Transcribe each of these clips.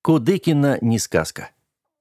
Кудыкина не сказка.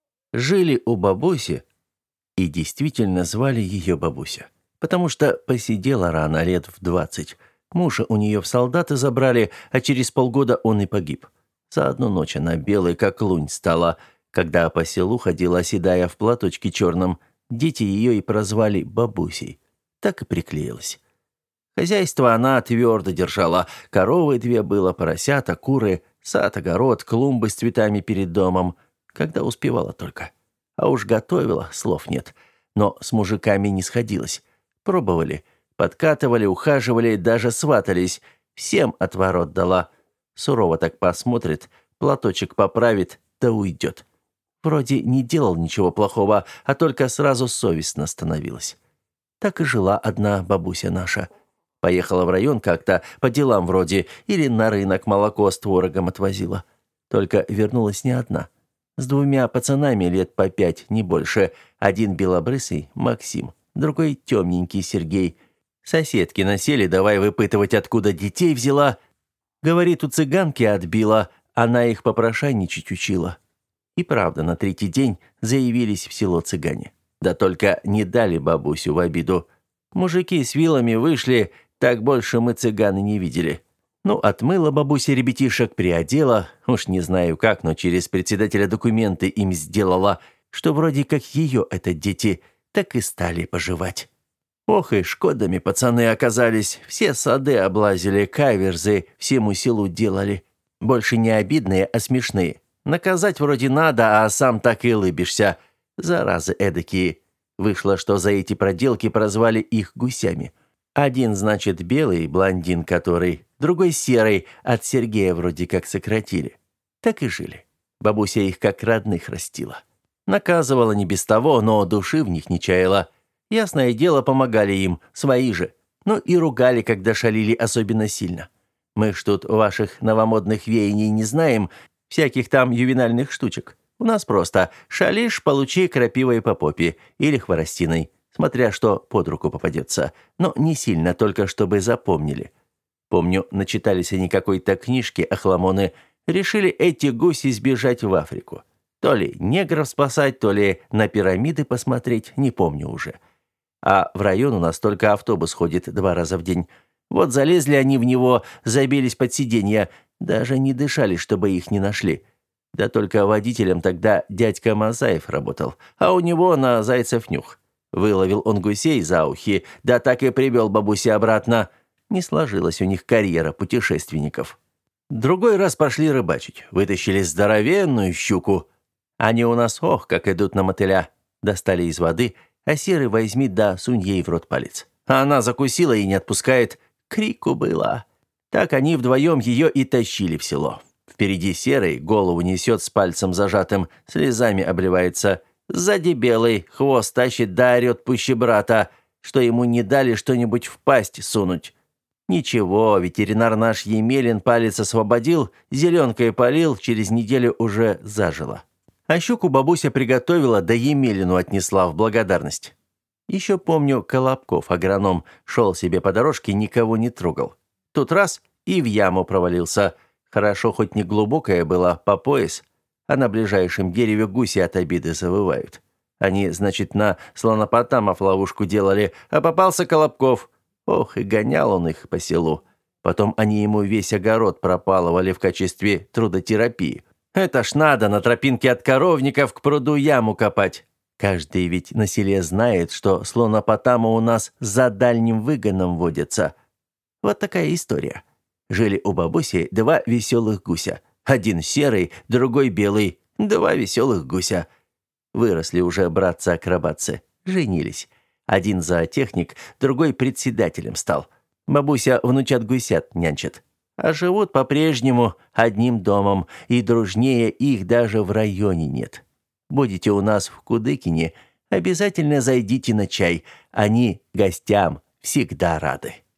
Жили у бабуси, и действительно звали ее бабуся, потому что посидела рано, лет в 20. Мужа у нее в солдаты забрали, а через полгода он и погиб. За одну ночь она белой, как лунь, стала. Когда по селу ходила, оседая в платочке черном, дети ее и прозвали бабусей. Так и приклеилась. Хозяйство она твердо держала. Коровы 2 было, поросята, куры, сад, огород, клумбы с цветами перед домом. Когда успевала только. А уж готовила, слов нет. Но с мужиками не сходилась. Пробовали, подкатывали, ухаживали, даже сватались. Всем отворот дала. Сурово так посмотрит, платочек поправит, да уйдет. Вроде не делал ничего плохого, а только сразу совестно становилось. Так и жила одна бабуся наша. Поехала в район как-то, по делам вроде, или на рынок молоко с творогом отвозила. Только вернулась не одна. С 2 пацанами лет по 5, не больше. Один белобрысый, Максим, другой темненький, Сергей. Соседки насели, давай выпытывать, откуда детей взяла. Говорит, у цыганки отбила, она их попрошайничать учила. И правда, на 3-й день заявились в село цыгане. Да только не дали бабусю в обиду. Мужики с вилами вышли, так больше мы цыган и не видели. Ну, отмыла бабуся ребятишек, приодела, уж не знаю как, но через председателя документы им сделала, что вроде как ее это дети, так и стали поживать. Ох и шкодами пацаны оказались, все сады облазили, каверзы всему селу делали. Больше не обидные, а смешные. Наказать вроде надо, а сам так и улыбишься. Заразы эдакие. Вышло, что за эти проделки прозвали их гусями. Один, значит, белый, блондин который, другой серый, от Сергея вроде как сократили. Так и жили. Бабуся их как родных растила. Наказывала не без того, но души в них не чаяла. Ясное дело, помогали им, свои же. Ну и ругали, когда шалили особенно сильно. Мы ж тут ваших новомодных веяний не знаем, всяких там ювенальных штучек. У нас просто шалишь, получи крапивой по попе или хворостиной, смотря что под руку попадется. Но не сильно, только чтобы запомнили. Помню, начитались они какой-то книжки охламоны, решили эти гуси сбежать в Африку. То ли негров спасать, то ли на пирамиды посмотреть, не помню уже. А в район у нас только автобус ходит 2 раза в день. Вот залезли они в него, забились под сиденья, даже не дышали, чтобы их не нашли. Да только водителем тогда дядька Мазаев работал, а у него на зайцев нюх. Выловил он гусей за ухи, да так и привел бабуся обратно. Не сложилась у них карьера путешественников. Другой раз пошли рыбачить, вытащили здоровенную щуку. Они у нас, ох, как идут на мотыля. Достали из воды, а серый возьми да сунь ей в рот палец. А она закусила и не отпускает. Крику было. Так они вдвоем ее и тащили в село. Впереди серый, голову несет с пальцем зажатым, слезами обливается. Сзади белый, хвост тащит да орет пуще брата, что ему не дали что-нибудь в пасть сунуть. Ничего, ветеринар наш Емелин палец освободил, зеленкой полил, через неделю уже зажило. А щуку бабуся приготовила, да Емелину отнесла в благодарность. Еще помню, Колобков, агроном, шел себе по дорожке, никого не трогал. Тут раз и в яму провалился. Хорошо, хоть не глубокая была, по пояс, а на ближайшем дереве гуси от обиды завывают. Они, значит, на слонопотамов ловушку делали, а попался Колобков. Ох, и гонял он их по селу. Потом они ему весь огород пропалывали в качестве трудотерапии. Это ж надо на тропинке от коровников к пруду яму копать. Каждый ведь на селе знает, что слонопотамы у нас за дальним выгоном водятся. Вот такая история. Жили у бабуси 2 веселых гуся. Один серый, другой белый. 2 веселых гуся. Выросли уже братцы-акробатцы. Женились. Один зоотехник, другой председателем стал. Бабуся внучат-гусят нянчит. А живут по-прежнему одним домом, и дружнее их даже в районе нет. Будете у нас в Кудыкине, обязательно зайдите на чай. Они гостям всегда рады.